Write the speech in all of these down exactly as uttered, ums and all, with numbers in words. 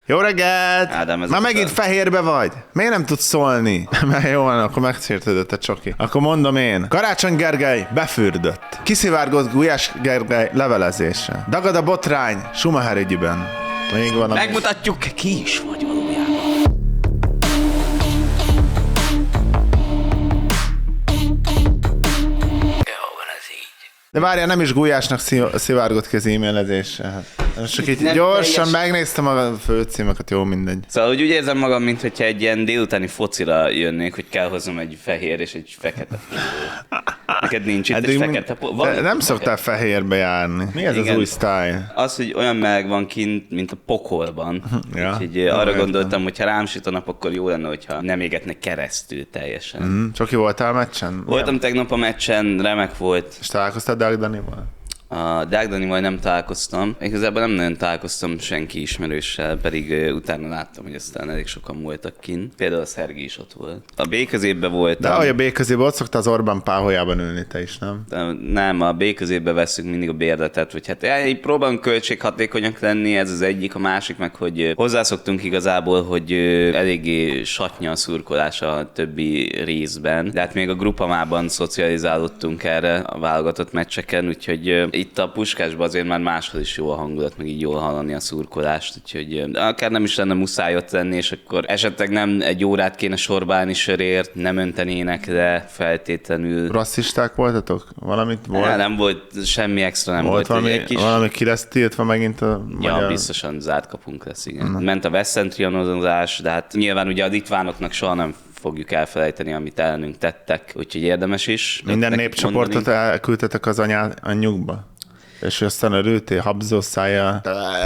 Jó reggelt! Ádám, már megint a... fehérbe vagy? Miért nem tudsz szólni? Mert jó van, akkor megsértődött a csoki. Akkor mondom én. Karácsony Gergely befürdött. Kiszivárgott Gulyás Gergely levelezése. Dagad a botrány Schumacher ügyben. Még van, megmutatjuk, ki is vagy valójában. De várjál, nem is Gulyásnak szivárgott ki az e-mailezése. Hát. Csak így nem gyorsan teljes... megnéztem a főcímeket, jó, mindegy. Szóval úgy, úgy érzem magam, mintha egy ilyen délutáni focira jönnék, hogy kell hoznom egy fehér és egy fekete. Neked nincs itt egy fekete póló? Nem fekete. Szoktál fehérbe járni. Mi ez? Igen, az új sztájl? Az, hogy olyan meleg van kint, mint a pokolban. Ja. Úgyhogy arra gondoltam, hogy ha rám süt a nap, akkor jó lenne, hogyha nem égetnek keresztül teljesen. Mm, Csoki, voltál meccsen? Voltam ja. tegnap a meccsen, remek volt. És találkoztál Deák Danival? A Deák Danival nem találkoztam. Igazából nem nagyon találkoztam senki ismerőssel, pedig uh, utána láttam, hogy aztán elég sokan voltak kint. Például a Szergi is ott volt. A B-középben voltam. De ahogy a B-középben ott szoktál az Orbán páholyában ülni, te is, nem? De nem, a B-középben veszünk mindig a bérletet, hogy hát így próbálunk költséghatékonyak lenni, ez az egyik, a másik meg, hogy hozzászoktunk igazából, hogy eléggé satnya a szurkolás a többi részben. De hát még a grupamában szocializálódtunk erre a válogatott meccseken, úgyhogy itt a Puskásban azért már máshol is jó a hangulat, meg így jól hallani a szurkolást, úgyhogy akár nem is lenne muszáj ott lenni, és akkor esetleg nem egy órát kéne sorba állni sörért, nem öntenének le feltétlenül. Rasszisták voltatok? Valamit volt? Ne, nem volt, semmi extra nem volt. volt. Valami, kis... valami ki lesz tiltva megint a ja, magyar... biztosan zárt kapunk lesz, igen. Uh-huh. Ment a veszcentrianozás, de hát nyilván ugye a litvánoknak soha nem fogjuk elfelejteni, amit ellenünk tettek, úgyhogy érdemes is. Minden népcsoportot elküldtetek az anyá, anyjukba? És aztán örültél, habzó szájjal.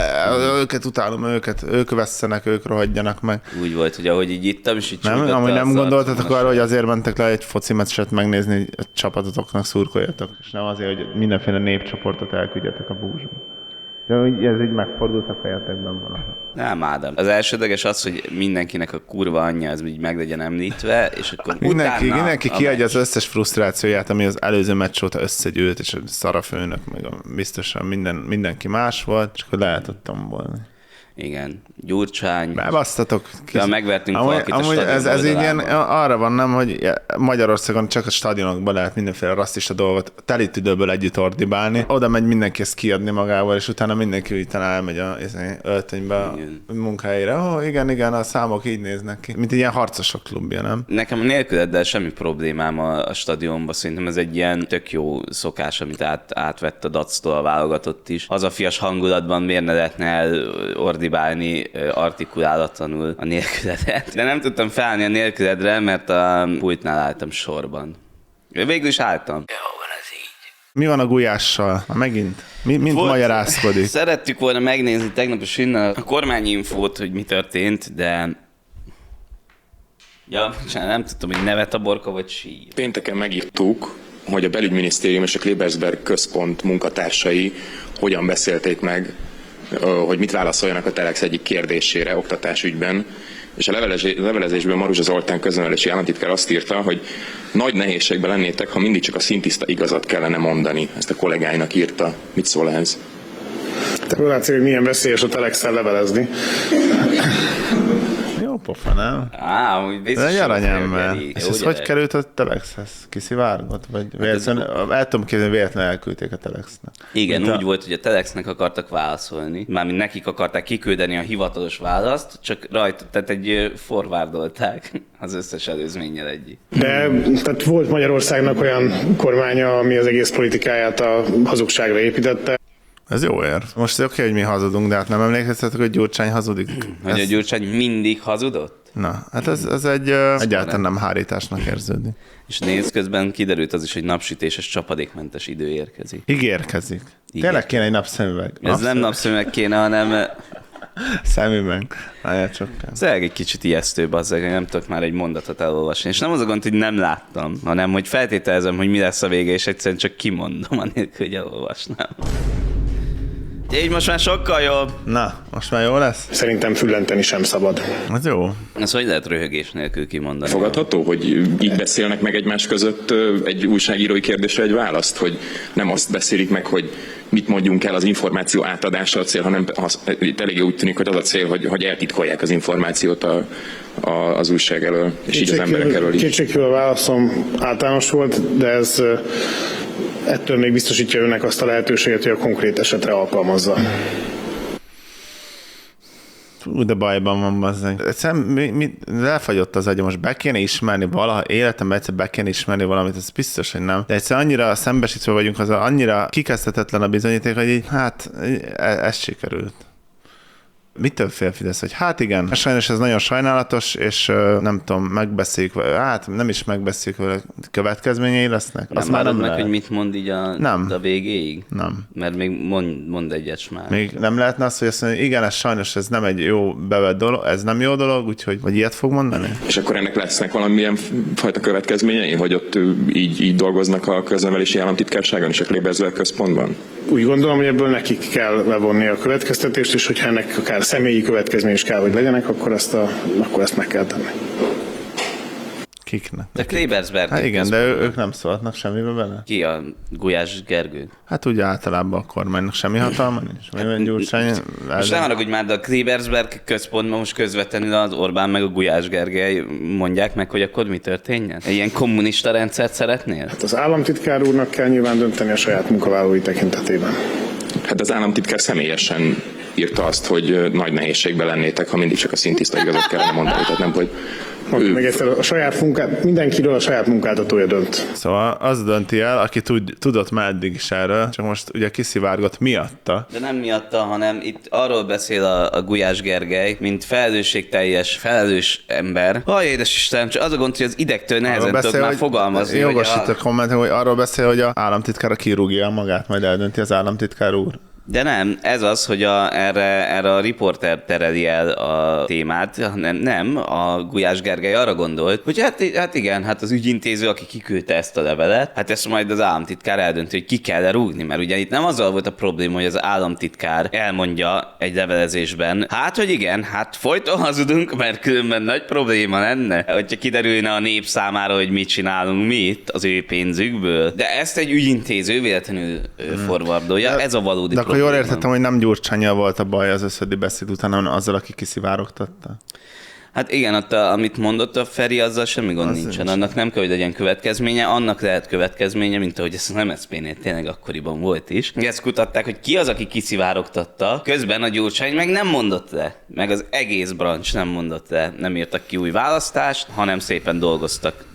Őket utálom, őket, ők vesszenek, ők rohadjanak meg. Úgy volt, hogy ahogy így ittam, és így nem, amúgy nem gondoltatok arra, hogy azért mentek le egy foci meccset megnézni, a csapatotoknak szurkoljatok, és nem azért, hogy mindenféle népcsoportot elküldjetek a búzsba. De ez így megfordult a fejetekben valami. Nem, Ádám. Az elsődleges az, hogy mindenkinek a kurva anyja az így meg legyen említve, és akkor mindenki, utána mindenki kiadja az összes frusztrációját, ami az előző meccs óta összegyűlt, és a szarafőnök, meg a, biztosan minden, mindenki más volt, és akkor lehet ott tombolni. Igen, Gyurcsány. Bebasztatok. Ja, megvertünk amúgy, valakit amúgy a ez, ez így ilyen, arra van, nem, hogy Magyarországon csak a stadionokban lehet mindenféle rasszista dolgot telítődőből együtt ordibálni. Oda megy mindenki ezt kiadni magával, és utána mindenki utána elmegy a öltönybe a munkahelyére. Ó, oh, igen, igen, a számok így néznek ki. Mint egy ilyen harcosok klubja, nem? Nekem nélküleddel semmi problémám a, a stadionban. Szerintem ez egy ilyen tök jó szokás, amit át, átvett a dactól a válogatott is. Hazafias hangulatban miért ne lehetne elordibálni artikulálatlanul a nélküledet. De nem tudtam felállni a nélküledre, mert a pultnál álltam sorban. Végül is álltam. Jó van ez így. Mi van a Gulyással? Megint? Mi, mint Volt, magyarázkodik? Szerettük volna megnézni tegnap a Sünnel a kormányinfót, hogy mi történt, de... Ja, nem tudtam, hogy nevet a borka vagy sír. Pénteken megírtuk, hogy a belügyminisztérium és a Klebersberg központ munkatársai hogyan beszélték meg, hogy mit válaszoljanak a Telex egyik kérdésére oktatásügyben, és a levelezésben Maruzsa Zoltán köznevelési államtitkár azt írta, hogy nagy nehézségben lennétek, ha mindig csak a szintiszta igazat kellene mondani. Ezt a kollégáinak írta. Mit szól ez? Te látszik, hogy milyen veszélyes a Telexszel levelezni. Jó pofa, nem? Á, úgy biztos. Ez egy aranyember. És ez hogy került a Telexhez? Kiszivárgott? Vagy véletlenül, hát el tudom képzelni, véletlenül elküldték a Telexnek. Igen, Mint úgy a... volt, hogy a Telexnek akartak válaszolni. Mármint nekik akarták kiküldeni a hivatalos választ, csak rajta, tehát egy forwardolták az összes előzménnyel egyik. De tehát volt Magyarországnak olyan kormánya, ami az egész politikáját a hazugságra építette. Ez jó ér. Most oké, okay, hogy mi hazudunk, de hát nem emlékeztetek, hogy Gyurcsány hazudik? Hogy ez... a Gyurcsány mindig hazudott? Na, hát ez, ez egy uh, egyáltalán nem hárításnak érződik. És nézd, közben kiderült az is, hogy napsütéses, csapadékmentes idő érkezik. Ígérkezik. Igen. Tényleg kéne egy napszemüveg. Ez napszemüveg. Nem napszemüveg kéne, hanem... Szemüveg. Nagyon sokkal. Ez egy kicsit ijesztőbb azzal, hogy nem tudok már egy mondatot elolvasni. És nem az a gond, hogy nem láttam, hanem hogy feltételezem, hogy mi lesz a vége, és egyszerűen csak kimondom, anélkül, hogy elolvasnám. Így most már sokkal jobb. Na, most már jó lesz? Szerintem füllenteni sem szabad. Az jó. Ez hogy lehet röhögés nélkül kimondani? Fogadható, hogy így beszélnek meg egymás között ö, egy újságírói kérdésre egy választ, hogy nem azt beszélik meg, hogy mit mondjunk el, az információ átadása a cél, hanem az, itt eléggé úgy tűnik, hogy az a cél, hogy, hogy eltitkolják az információt a, a, az újság elől, és így az emberek elől is. Kétségkívül a válaszom általános volt, de ez ettől még biztosítja önnek azt a lehetőséget, hogy a konkrét esetre alkalmazza. Ú, de bajban van, bazzeg. Egyszerűen mi, mi, elfagyott az agyam, most be kéne ismerni valaha, életemben egyszer be kéne ismerni valamit, ez biztos, hogy nem. De egyszerűen annyira szembesítve vagyunk, az annyira kikezdhetetlen a bizonyíték, hogy így, hát ez sikerült. Mitől fél Fidesz, hogy hát igen, sajnos ez nagyon sajnálatos, és nem tudom, megbeszéljük, hát nem is megbeszéljük, hogy következményei lesznek. Nem már nem meg, lehet. Hogy mit mond így a, nem. a végéig? Nem. Mert még mond, mond egyet már. Még nem lehetne azt, hogy azt mondja, hogy igen, ez sajnos ez nem egy jó bevett dolog, ez nem jó dolog, úgyhogy vagy ilyet fog mondani? És akkor ennek lesznek valamilyen fajta következményei, hogy ott így, így dolgoznak a köznevelési államtitkárságon és a Klebersberg központban? Úgy gondolom, hogy ebből nekik kell levonni a következtetést, és hogyha ennek akár személyi következmény is kell, hogy legyenek, akkor ezt, a, akkor ezt meg kell tenni. Kiknek? De Klebersberg. Hát igen, de ő, ők nem szólhatnak semmibe bele. Ki a Gulyás Gergő? Hát ugye általában a kormánynak semmi hatalma nincs. Minden Gyurcsány... Most nem arra, hogy már a Klebersberg központban most közvetlenül az Orbán meg a Gulyás Gergely mondják meg, hogy akkor mi történjen? Egy ilyen kommunista rendszert szeretnél? Hát az államtitkár úrnak kell nyilván dönteni a saját munkavállalói tekintetében. Hát az államtitkár személyesen írta azt, hogy nagy nehézségben lennétek, ha mindig csak a szintiszta igazat kellene mondani. Tehát nem, hogy ő... Meg egyszer a saját munkát, mindenkiről a saját munkáltatója dönt. Szóval az dönti el, aki tud, tudott már eddig is erről, csak most ugye kiszivárgott miatta. De nem miatta, hanem itt arról beszél a, a Gulyás Gergely, mint felelősségteljes, felelős ember. Aj, édes Istenem, csak az a gond, hogy az idegtől nehezen beszél, tudok már fogalmazni. Jogosít a... a kommentet, hogy arról beszél, hogy az államtitkár kirúgja magát, majd eldönti az államtitkár úr. De nem, ez az, hogy a, erre, erre a riporter tereli el a témát, nem, nem, a Gulyás Gergely arra gondolt, hogy hát, hát igen, hát az ügyintéző, aki kiküldte ezt a levelet, hát ezt majd az államtitkár eldönti, hogy ki kell rúgni, mert ugye itt nem azzal volt a probléma, hogy az államtitkár elmondja egy levelezésben, hát, hogy igen, hát folyton hazudunk, mert különben nagy probléma lenne, hogyha kiderülne a nép számára, hogy mit csinálunk mi itt az ő pénzükből. De ezt egy ügyintéző véletlenül hmm. forwardolja, ez a valódi probléma. Akkor jól értettem, hogy nem Gyurcsánnyal volt a baj az összödi beszéd után, hanem azzal, aki kiszivárogtatta. Hát igen, ott a, amit mondott a Feri, azzal semmi gond az nincsen. Nincs. Annak nem kell, hogy legyen következménye, annak lehet következménye, mint ahogy ez az em es zé pé-nél tényleg akkoriban volt is. Ezt kutatták, hogy ki az, aki kiszivárogtatta, közben a Gyurcsány meg nem mondott le, meg az egész brancs nem mondott le, nem írtak ki új választást, hanem szépen dolgoztak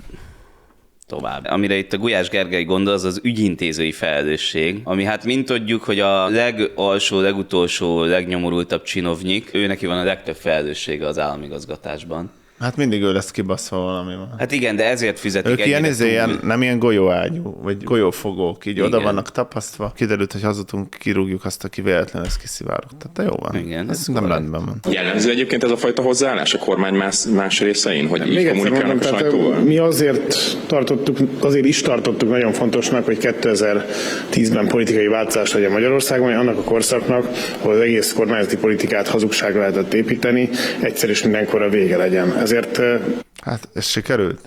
tovább. Amire itt a Gulyás Gergely gondol, az az ügyintézői felelősség, ami hát mint tudjuk, hogy a legalsó, legutolsó, legnyomorultabb csinovnyik, ő neki van a legtöbb felelőssége az államigazgatásban. Hát mindig ő lesz kibaszva valamivel. Hát igen, de ezért fizetik ők ilyen, túl... ilyen, nem ilyen golyóágyú, vagy golyófogók, így igen. Oda vannak tapasztva. Kiderült, hogy hazudunk, kirúgjuk azt, aki véletlenül ezt kiszivárogtatta. Jó van. Igen, ez nem rendben van. Jellemző egyébként ez a fajta hozzáállás a kormány más, más részein, hogy így kommunikálnak a sajtóval? Mi azért tartottuk, azért is tartottuk nagyon fontosnak, hogy kétezer-tízben politikai változás legyen Magyarországon, annak a korszaknak, ahol az egész kormányzati politikát hazugságra lehetett építeni, egyszer és mindenkorra vége legyen. Ezért... Hát ez sikerült?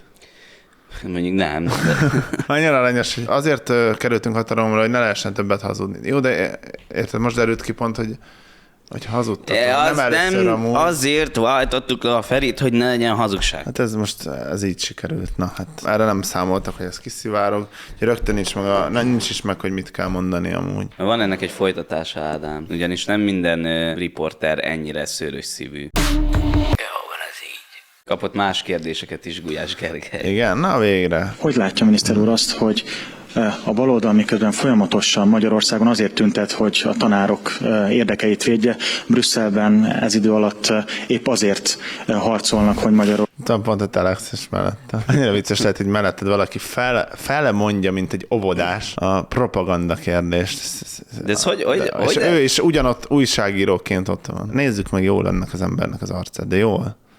Mondjuk nem. De... Annyira aranyos, hogy azért uh, kerültünk hatalomra, hogy ne lehessen többet hazudni. Jó, de érted, most derült ki pont, hogy, hogy hazudtatok. Az nem, nem amúgy. Azért váltottuk le a Ferit, hogy ne legyen hazugság. Hát ez most, ez így sikerült. Na, hát erre nem számoltak, hogy ez kiszivárog. Rögtön nincs meg, a, nem, nincs is meg, hogy mit kell mondani amúgy. Van ennek egy folytatása, Ádám. Ugyanis nem minden uh, riporter ennyire szőrös szívű. Kapott más kérdéseket is Gulyás Gergely. Igen, na végre. Hogy látja miniszter úr azt, hogy a baloldal miközben folyamatosan Magyarországon azért tüntet, hogy a tanárok érdekeit védje, Brüsszelben ez idő alatt épp azért harcolnak, hogy Magyarország... Tudom, pont a telexes mellette. Annyira vicces lehet, hogy melletted valaki fel, fele mondja, mint egy óvodás a propaganda kérdést. De ez hogy? hogy, de, hogy és de? ő is ugyanott újságíróként ott van. Nézzük meg jól ennek az embernek az arcát, de jól.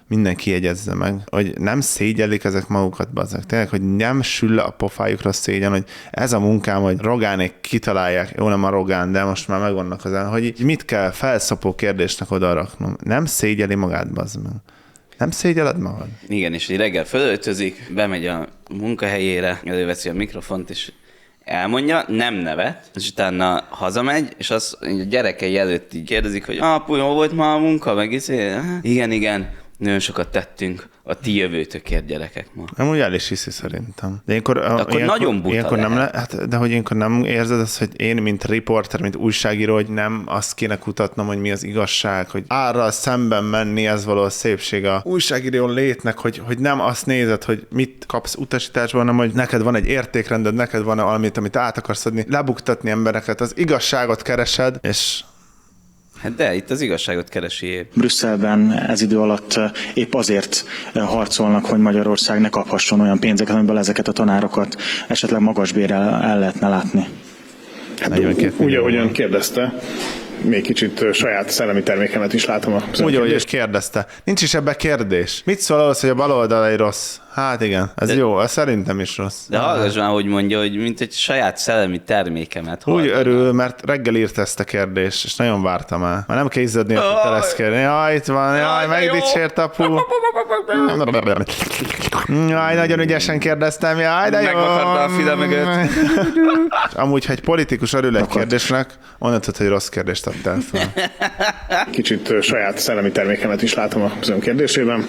mindenki jegyezze meg, hogy nem szégyelik ezek magukat, bazzak. Tényleg, hogy nem sül a pofájukra szégyen, hogy ez a munkám, hogy Rogánék kitalálják, jó nem a Rogán, de most már megvannak az el, hogy így mit kell felszopó kérdésnek oda raknom. Nem szégyeli magát, bazd meg. Nem szégyeled magad? Igen, és egy reggel fölöltözik, bemegy a munkahelyére, előveszi a mikrofont, és elmondja, nem nevet, és utána hazamegy, és az a gyerekei előtt így kérdezik, hogy apu, jó volt ma a munka, meg izé? Igen, igen, nagyon sokat tettünk a ti jövőtökért, gyerekek ma. Nem úgy el is hiszi szerintem. De ilyenkor, de akkor ilyenkor, nagyon buta ilyenkor nem lehet. le, hát, de hogy ilyenkor nem érzed azt, hogy én, mint riporter, mint újságíró, hogy nem azt kéne kutatnom, hogy mi az igazság, hogy árral szemben menni, ez való a szépség a újságíró létnek, hogy, hogy nem azt nézed, hogy mit kapsz utasításban, hanem hogy neked van egy értékrended, neked van valamit, amit át akarsz adni, lebuktatni embereket, az igazságot keresed, és Hát de, itt az igazságot keresi épp. Brüsszelben ez idő alatt épp azért harcolnak, hogy Magyarország ne kaphasson olyan pénzeket, amiből ezeket a tanárokat esetleg magas bérrel el lehetne látni. Hát, úgy, ahogyan kérdezte, még kicsit saját szellemi termékemet is látom a úgy, ahogy is kérdezte. Nincs is ebbe kérdés. Mit szól ahhoz, hogy a baloldal egy rossz? Hát igen, ez de, jó, ez szerintem is rossz. De hallgass már, hogy mondja, hogy mint egy saját szellemi termékemet. Úgy örül, mert reggel írt ezt a kérdést, és nagyon vártam el. Már nem kell izzadni, hogy te lesz kérdni. Jaj, itt van, jaj, megdicsért apu. Jaj, nagyon ügyesen kérdeztem, jaj, de jó. Megvakarta a füle mögött. Amúgy, ha egy politikus örül egy kérdésnek, onnan tudod, hogy rossz kérdést adtál fel. Kicsit saját szellemi termékemet is látom az ön kérdésében.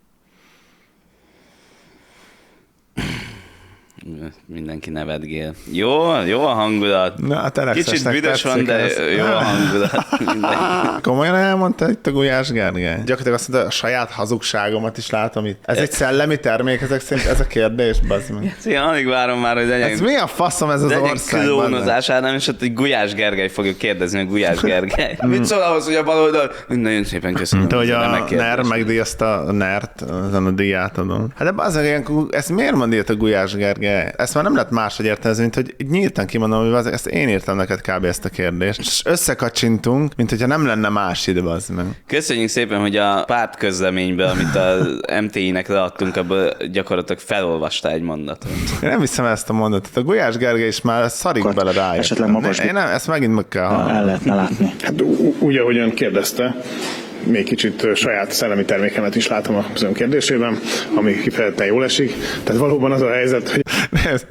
Mindenki nevetgél. Jó, jó a hangulat. Na, a kicsit büdös van, de ez. Jó a hangulat. Komolyan elmondta itt a Gulyás Gergely? Gyakorlatilag azt mondta, a saját hazugságomat is látom itt. Ez egy szellemi termék, ezek szerint ez a kérdés, bazd meg. Én alig várom már, hogy legyen... Ez mi a faszom ez az ország? Klónozás, nem is ott, hogy Gulyás Gergely fogja kérdezni, hogy Gulyás Gergely. Mit szól ahhoz, hogy a baloldal? Nagyon szépen köszönöm. Mint hogy a NER megdíjazta a NER-t, azon a díját adom. Hát de bazdmeg, ilyenkor, ezt miért mond ilyet a Gulyás Gergely? Ezt már nem lehet máshogy értelmezni, mint hogy nyíltan kimondom, hogy ezt én írtam neked kb. Ezt a kérdést. És összekacsintunk, mint hogyha nem lenne más ide, bazd meg. Köszönjük szépen, hogy a párt közleményben, amit az em té i-nek leadtunk, abból gyakorlatilag felolvasta egy mondatot. Én nem hiszem ezt a mondatot. A Gulyás Gergely is már szarik Akkor bele rájött. esetleg magas Én nem, ezt megint meg kell hallani. El lehetne látni. Hát úgy, ahogyan kérdezte, még kicsit saját szellemi termékemet is látom az ön kérdésében, ami kifejezetten jól esik. Tehát valóban az a helyzet, hogy... Nézd.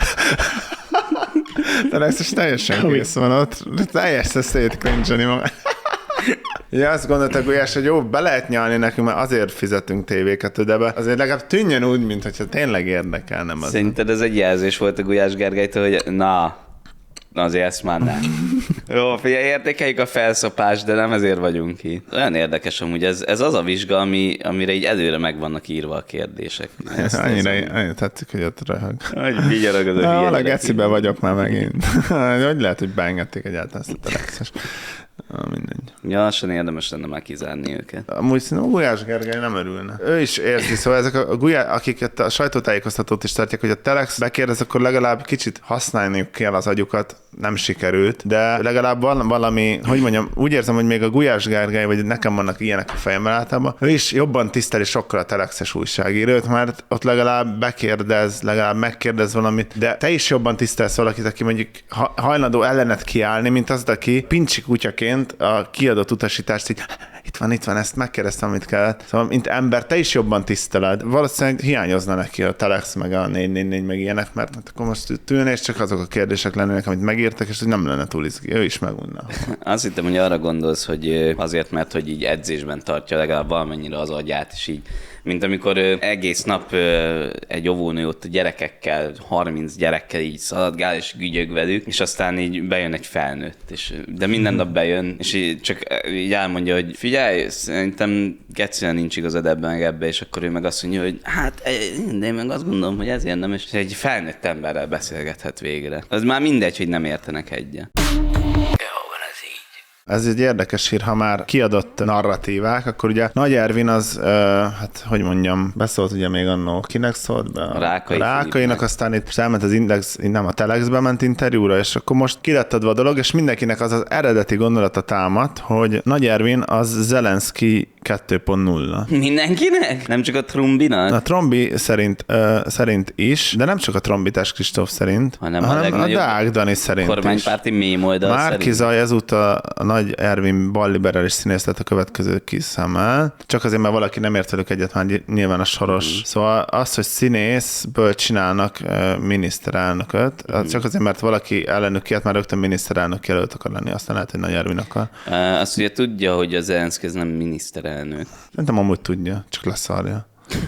De ez is teljesen kész van ott. Teljesen szétkrincseni magát. Ja, azt gondoltak, Gulyás, hogy jó, be lehet nyalni nekünk, mert azért fizetünk tévéket, de be azért legalább tűnjön úgy, mintha tényleg érdekel, nem az. Szerinted ez egy jelzés volt a Gulyás Gergelytől, hogy na, na azért ezt már nem. Jó, figyelj, értékeljük a felszopást, de nem ezért vagyunk itt. Olyan érdekes amúgy, ez, ez az a vizsga, ami, amire így előre meg vannak írva a kérdések. Ezt annyira, annyira tetszik, hogy ott röhög. Hogy vigyaragod a hülye. hülye. A gecibe vagyok már megint. Hogy lehet, hogy beengedték egyáltalán ezt a telexes. Mindegy. Ja, lassan érdemes lenne már kizárni őket. Amúgy szerintem a Gulyás Gergely nem örülne. Ő is érzi, szóval ezek a Gulyás, akiket a sajtótájékoztatót is tartják, hogy a Telex bekérdez, akkor legalább kicsit használniuk kell az agyukat, nem sikerült, de legalább valami, hogy mondjam, úgy érzem, hogy még a Gulyás Gergely, vagy nekem vannak ilyenek a fejemben általában, ő is jobban tiszteli sokkal a Telexes újságírót, mert ott legalább bekérdez, legalább megkérdez valamit, de te is jobban tisztelsz valakit, aki mondjuk hajlandó ellenet kiállni, mint az, aki pincsi kutyaként a kiadott utasítást így, itt van, itt van, ezt megkérdeztem, amit kellett. Szóval, mint ember, te is jobban tiszteled. Valószínűleg hiányozna neki a Telex, meg a négy négy négy, meg ilyenek, mert akkor most tűnne, és csak azok a kérdések lennének, amit megírtak, és hogy nem lenne túl izgi. Ő is megunna. Azt hittem, hogy arra gondolsz, hogy azért, mert hogy így edzésben tartja legalább valamennyire az agyát, és így, mint amikor egész nap egy óvónő ott a gyerekekkel, harminc gyerekkel így szaladgál, és gügyög velük, és aztán így bejön egy felnőtt, és, de minden nap bejön, és így csak így elmondja, hogy figyelj, szerintem gecire nincs igazad ebben meg ebbe, és akkor ő meg azt mondja, hogy hát de én meg azt gondolom, hogy ezért nem, és egy felnőtt emberrel beszélgethet végre. Az már mindegy, hogy nem értenek egyet. Ez egy érdekes hír, ha már kiadott narratívák, akkor ugye Nagy Ervin az, uh, hát hogy mondjam, beszólt ugye még annó, kinek szólt be? A Rákai a Rákainak, aztán itt elment az Index, nem a Telexbe ment interjúra, és akkor most ki lett adva a dolog, és mindenkinek az az eredeti gondolata támad, hogy Nagy Ervin az Zelenszky kettő pont nulla. Mindenkinek? Nem csak a Trumbinak? A Trombi szerint, uh, szerint is, de nem csak a Trombitás Kristóf szerint, hanem, hanem a, legnagyobb a Deák Dani szerint kormánypárti mém oldal Márki szerint. Zaj ezúttal a nagy Ervin balliberális színész lett a következő kiszemel. Csak azért, mert valaki nem ért velük egyet, már nyilván a Soros. Mm. Szóval az, hogy színészből csinálnak uh, miniszterelnököt, mm. csak azért, mert valaki ellenük kiállt, már rögtön miniszterelnök jelölt akar lenni, aztán lehet, hogy nagy Ervin akar. Uh, azt ugye tudja, hogy az Zelenszky ez nem miniszterelnök. Szerintem amúgy tudja, csak leszarja.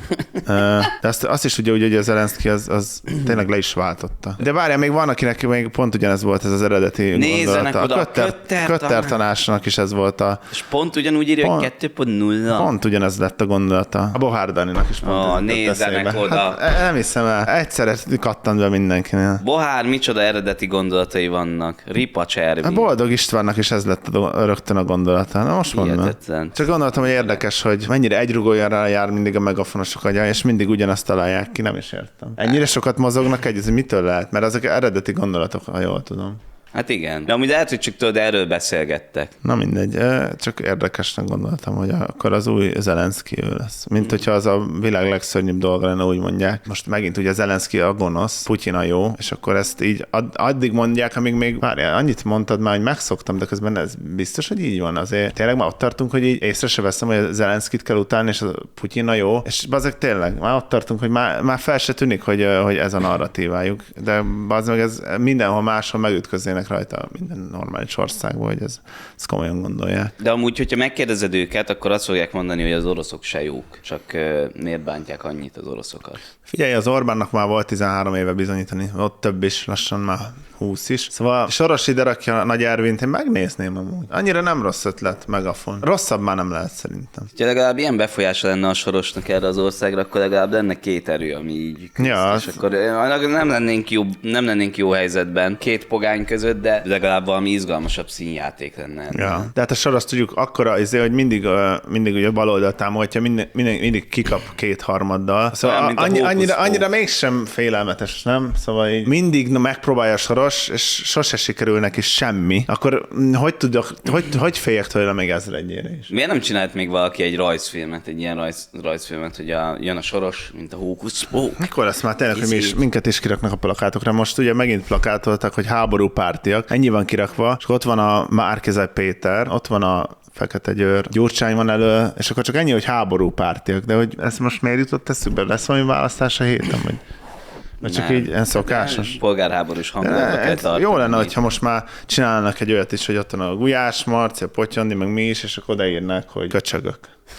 De azt, azt is tudja, hogy a Zelenszky az, az tényleg le is váltotta. De várjál, még van, akinek még pont ugyanez volt ez az eredeti Nézzenek gondolata. oda, A Kötter, Kötter Kötter tanácsnak is ez volt a... És pont ugyanúgy írja, hogy kettő pont nulla. Pont ugyanez lett a gondolata. A Bohár Daninak is pont Ó, ez nézzenek eszébe. oda. Hát, nem hiszem el. Egyszerre kattant be mindenkinél. Bohár micsoda eredeti gondolatai vannak. Ripacs Ervin. A Boldog Istvánnak is ez lett a, rögtön a gondolata. Na most mondom. Hihetetlen. Csak gondoltam, hogy érdekes, hogy mennyire egyrugójára jár mindig a megafonosok agya, és mindig ugyanazt találják ki, nem is értem. Ennyire sokat mozognak egy, ez mitől lehet? Mert ezek eredeti gondolatok, ha jól tudom. Hát igen. De amúgy lehet, hogy csak tudod, erről beszélgettek. Na mindegy, csak érdekesnek gondoltam, hogy akkor az új Zelenszky ő lesz. Mint hogyha az a világ legszörnyűbb dolga lenne, úgy mondják. Most megint ugye Zelenszky a gonosz, Putyin a jó, és akkor ezt így ad, addig mondják, amíg még, várjál, annyit mondtad már, hogy megszoktam, de közben ez biztos, hogy így van. Azért tényleg már ott tartunk, hogy így észre se veszem, hogy a Zelenszkyt kell utálni, és a Putyin a jó. És bazeg tényleg, már ott tartunk, hogy már, már fel se tűnik, hogy, hogy ez a narratívájuk. De bazeg ez mindenhol máshol megütköznének rajta minden normális országban, hogy ez, ezt komolyan gondolják. De amúgy, hogyha megkérdezed őket, akkor azt fogják mondani, hogy az oroszok se jók. Csak uh, miért bántják annyit az oroszokat? Figyelj, az Orbánnak már volt tizenhárom éve bizonyítani, ott több is, lassan már húsz is. Szóval Soros ide rakja a Nagy Ervint, én megnézném amúgy. Annyira nem rossz ötlet, Megafon. Rosszabb már nem lehet szerintem. Ha legalább ilyen befolyása lenne a Sorosnak erre az országra, akkor legalább lenne két erő, ami így küzd, Ja, és akkor nem lennénk, jó, nem lennénk jó helyzetben két pogány között, de legalább valami izgalmasabb színjáték lenne. Ja. De hát a Soros tudjuk akkora, azért, hogy mindig, mindig ugye baloldal támogatja, mindig, mindig, mindig kikap kétharmaddal. Szóval Olyan, annyi, annyira, annyira mégsem félelmetes, nem? Szóval így mindig megpróbálja a Soros, és sose sikerül neki semmi. Akkor hogy tudok, hogy, hogy féljek tőle még ezredjére is? Miért nem csinált még valaki egy rajzfilmet, egy ilyen rajz, rajzfilmet, hogy a, jön a Soros, mint a hókusz-pók? Mikor lesz már tényleg, hogy mi is, minket is kiraknak a plakátokra? Most ugye megint plakátoltak, hogy háború pártiak. Ennyi van kirakva, és ott van a Márki-Zay Péter, ott van a Fekete Győr, Gyurcsány van elő, és akkor csak ennyi, hogy háború pártiak. De hogy ezt most miért jutott eszükbe? Lesz valami választás a héten? Vagy, vagy csak Nem. így ilyen szokásos? Polgárháborús hangulatba kell tartani. Jó lenne, hogyha most már csinálnak egy olyat is, hogy ott van a Gulyás Marci, a Potyondi, meg mi is, és akkor odaírnák, hogy köcsögök.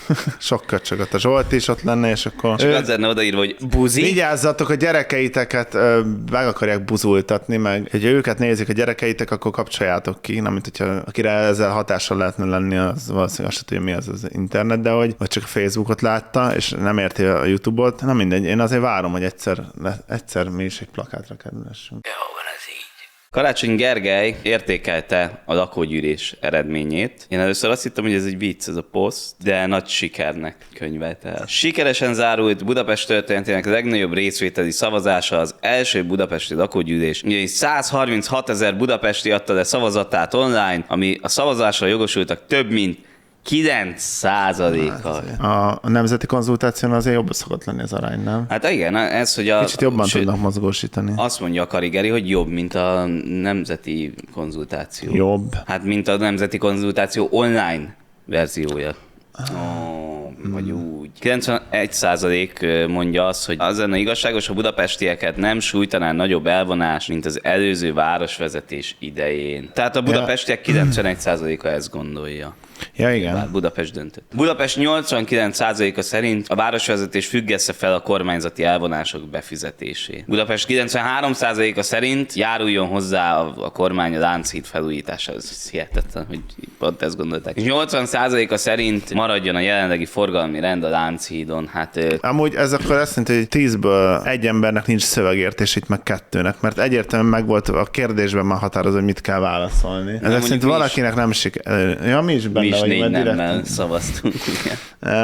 Sok köcsögöt. A Zsolt is ott lenne, és akkor... Csak az lenne odaírva, hogy buzi. Vigyázzatok, a gyerekeiteket ö, meg akarják buzultatni, meg hogy őket nézik a gyerekeitek, akkor kapcsoljátok ki. Nem, mint hogyha akire ezzel hatással lehetne lenni, az valószínűleg azt se tudja, mi az az internet, de hogy vagy csak a Facebookot látta, és nem érti a YouTube-ot. Nem mindegy, én azért várom, hogy egyszer, egyszer mi is egy plakátra kerülessünk. Karácsony Gergely értékelte a lakógyűlés eredményét. Én először azt hittem, hogy ez egy vicc, ez a poszt, de nagy sikernek könyvelte el. Sikeresen zárult Budapest történetének legnagyobb részvételi szavazása, az első budapesti lakógyűlés. Ugye százharminchat ezer budapesti adta le szavazatát online, ami a szavazásra jogosultak több mint kilenc százaléka. A, a nemzeti konzultáción azért jobb szokott lenni az arány, nem? Hát igen, ez, hogy a... Kicsit jobban sőt, tudnak mozgósítani. Azt mondja a Karigeri, hogy jobb, mint a nemzeti konzultáció. Jobb. Hát, mint a nemzeti konzultáció online verziója. Oh, vagy úgy. kilencvenegy százalék mondja azt, hogy az lenne igazságos, a budapestieket nem sújtaná nagyobb elvonás, mint az előző városvezetés idején. Tehát a budapestiek kilencvenegy százaléka ezt gondolja. Ja, igen. Bár Budapest döntött. Budapest nyolcvankilenc százaléka szerint a városvezetés függesse fel a kormányzati elvonások befizetését. Budapest kilencvenhárom százaléka szerint járuljon hozzá a, a kormány a Lánchíd felújításához. Ez hihetetlen, hogy pont ezt gondolták. És nyolcvan százaléka szerint maradjon a jelenlegi forgalmi rend a Lánchídon. Hát, amúgy ez akkor azt jelenti, hogy tízből egy embernek nincs szövegértés, itt meg kettőnek, mert egyértelműen meg volt a kérdésben már határozó, hogy mit kell válaszolni. Ez azt jelenti, valakinek nem sikerül. Ja, mi is benne benne is vagyunk, négy mert nemmel direkt... szavaztunk. Igen.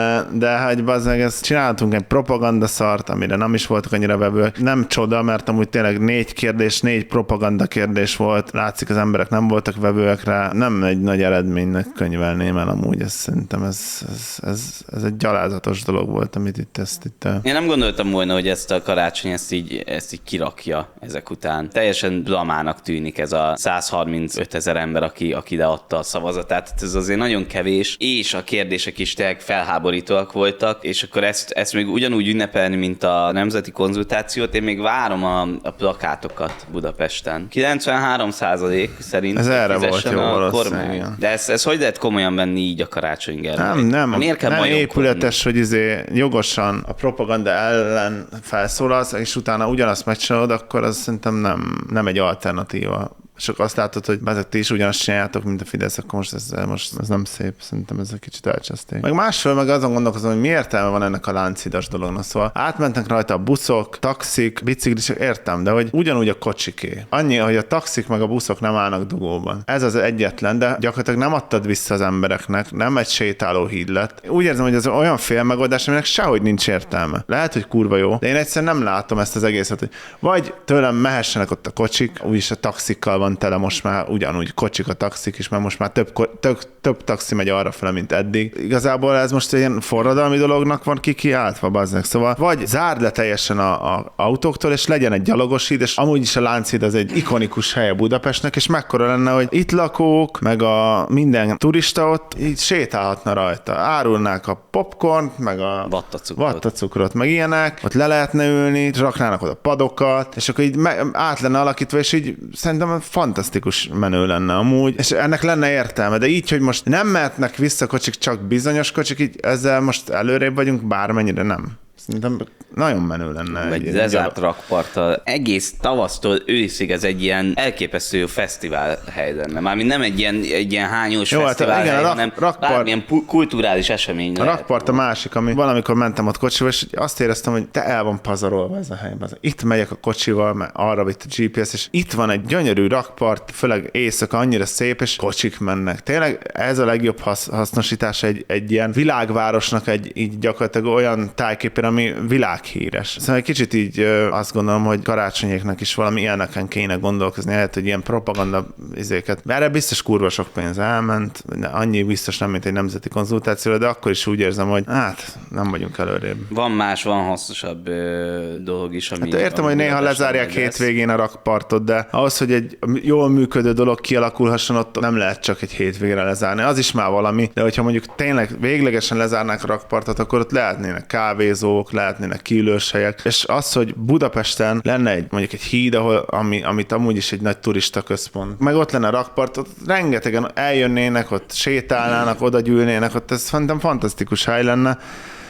De hogy bazdmeg, ezt csináltunk egy propagandaszart, amire nem is voltak annyira vevők. Nem csoda, mert amúgy tényleg négy kérdés, négy propaganda kérdés volt. Látszik, az emberek nem voltak vevőek rá. Nem egy nagy eredménynek könyvelném el amúgy. Ez, szerintem ez, ez, ez, ez egy gyalázatos dolog volt, amit itt ezt itt... Én nem gondoltam volna, hogy ezt a Karácsony ezt így, ezt így kirakja ezek után. Teljesen blamának tűnik ez a száz harmincöt ezer ember, aki, aki leadta a szavazatát. Ez azért nagyon kevés, és a kérdések is tényleg felháborítóak voltak, és akkor ezt, ezt még ugyanúgy ünnepelni, mint a nemzeti konzultációt. Én még várom a, a plakátokat Budapesten. kilencvenhárom százalék szerint ez erre volt jó a kormány. De ezt, ezt hogy lehet komolyan venni így a Karácsony Gergely? Nem, nem, Miért kell nem épületes, hogy izé jogosan a propaganda ellen felszólalsz, és utána ugyanazt megcsinálod, akkor az szerintem nem, nem egy alternatíva. És akkor azt látod, hogy ezek ti is ugyanazt csináljátok, mint a Fidesz, akkor most ez, most ez nem szép, szerintem ez egy kicsit elcseszték. Meg másfél meg azon gondolkozom, hogy mi értelme van ennek a láncidas dolognak. Szóval átmentek rajta a buszok, taxik, biciklisek, értem, de hogy ugyanúgy a kocsiké. Annyi, hogy a taxik meg a buszok nem állnak dugóban. Ez az egyetlen, de gyakorlatilag nem adtad vissza az embereknek, nem egy sétáló híd lett. Úgy érzem, hogy ez olyan fél megoldás, aminek sehogy nincs értelme. Lehet, hogy kurva jó, de én egyszerűen nem látom ezt az egészet, hogy vagy tőlem mehessenek ott a kocsik, úgyis a taxikkal van tele most már ugyanúgy kocsik a taxik is, mert most már több, több, több taxi megy arra fel, mint eddig. Igazából ez most egy ilyen forradalmi dolognak van kikiáltva, bazdnek. Szóval vagy zárd le teljesen a, a autóktól, és legyen egy gyalogos híd, és amúgy is a Lánchíd az egy ikonikus helye Budapestnek, és mekkora lenne, hogy itt lakók, meg a minden turista ott így sétálhatna rajta. Árulnák a popcornt, meg a vattacukrot, vattacukrot meg ilyenek, ott le lehetne ülni, raknának oda padokat, és akkor így át lenne alakítva, és így szerintem fantasztikus menő lenne amúgy, és ennek lenne értelme, de így, hogy most nem mehetnek vissza kocsik, csak bizonyos kocsik, így ezzel most előrébb vagyunk, bármennyire nem. Szerintem nagyon menő lenne. Egy lezárt rakparttal. Egész tavasztól őszig ez egy ilyen elképesztő fesztivál hely lenne. Mármint nem egy ilyen, egy ilyen hányós jó, fesztivál hát, igen, hely, rak, hanem rakpart, bármilyen pu- kulturális esemény a lehet. rakpart a másik, ami valamikor mentem ott kocsival, és azt éreztem, hogy te el van pazarolva ez a hely. Itt megyek a kocsival, mert arra vitt a gé pé es, és itt van egy gyönyörű rakpart, főleg éjszaka annyira szép, és kocsik mennek. Tényleg ez a legjobb hasz, hasznosítása egy, egy ilyen világvárosnak, egy így gyakorlatilag olyan tájképére, ami világhíres. Szóval egy kicsit így ö, azt gondolom, hogy Karácsonyéknak is valami ilyeneken kéne gondolkozni, lehet, hogy ilyen propaganda izéket. Erre biztos kurva sok pénz elment, annyi biztos nem, mint egy nemzeti konzultációra, de akkor is úgy érzem, hogy hát nem vagyunk előrébb. Van más, van hasznosabb ö, dolog is, ami... Hát értem, ami hogy néha lezárják hétvégén a rakpartot, de ahhoz, hogy egy jól működő dolog kialakulhasson, ott nem lehet csak egy hétvégére lezárni. Az is már valami, de hogyha mondjuk tényleg véglegesen lezárnák a rakpartot, akkor ott lehetnének kávézók, lehetnének kiülős helyek, és az, hogy Budapesten lenne egy, mondjuk egy híd, ahol, ami, amit amúgy is egy nagy turista központ, meg ott lenne a rakpart, ott rengetegen eljönnének, ott sétálnának, oda gyűlnének, ott ez szerintem fantasztikus hely lenne.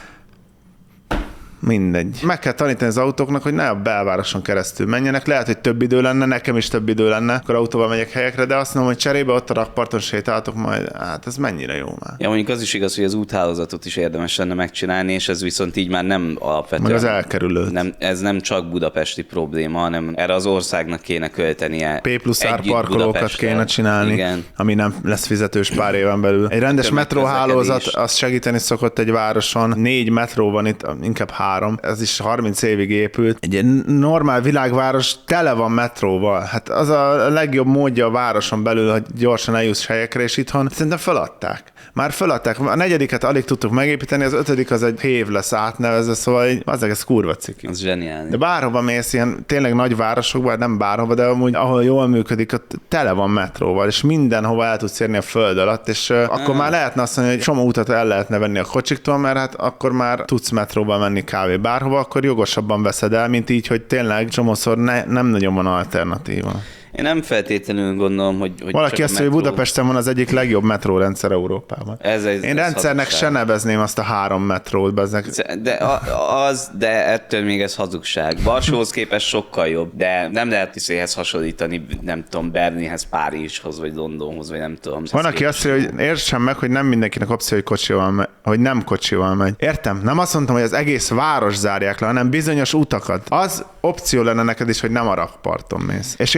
Mindegy. Meg kell tanítani az autóknak, hogy ne a belvároson keresztül menjenek. Lehet, hogy több idő lenne, nekem is több idő lenne, akkor autóval megyek helyekre, de azt mondom, hogy cserébe ott a rakparton sétáltok majd. Hát ez mennyire jó már. Ja, mondjuk az is igaz, hogy az úthálózatot is érdemes lenne megcsinálni, és ez viszont így már nem alapvetően. Meg az elkerülőt. Nem, ez nem csak budapesti probléma, hanem erre az országnak kéne költenie. P plusz R parkolókat kéne csinálni, igen, ami nem lesz fizetős pár éven belül. Egy rendes metróhálózat, az segíteni szokott egy városon. Négy metró van itt, inkább három. Ez is harminc évig épült. Egy normál világváros tele van metróval. Hát az a legjobb módja a városon belül, hogy gyorsan eljuss helyekre, és itthon szerintem feladták. Már feladták. A negyediket alig tudtuk megépíteni, az ötödik az egy hév lesz átnevezve, szóval így, az ez kurva ciki. Az zseniális. De bárhova mész, ilyen tényleg nagy városokban, nem bárhova, de amúgy, ahol jól működik, ott tele van metróval, és mindenhova el tudsz érni a föld alatt, és uh, akkor már lehetne azt mondani, hogy csomó utat el lehetne venni a kocsiktól, mert hát akkor már tudsz metróval menni kávé bárhova, akkor jogosabban veszed el, mint így, hogy tényleg csomószor ne, nem nagyon van alternatíva. Én nem feltétlenül gondolom, hogy... hogy valaki azt mondja, metró... hogy Budapesten van az egyik legjobb metrórendszer Európában. Ez, ez, Én ez rendszernek hazugság. se nevezném azt a három metrót. Beznek. De az, de ettől még ez hazugság. Varsóhoz képest sokkal jobb, de nem lehet iszéhez hasonlítani, nem tudom, Berlinhez, Párizshoz, vagy Londonhoz, vagy nem tudom. Van, aki azt mondja, hogy értsem meg, hogy nem mindenkinek opció, hogy kocsival megy, hogy nem kocsival megy. Értem? Nem azt mondtam, hogy az egész város zárják le, hanem bizonyos utakat. Az opció lenne neked is, hogy nem a rakparton mész. És értem, hogy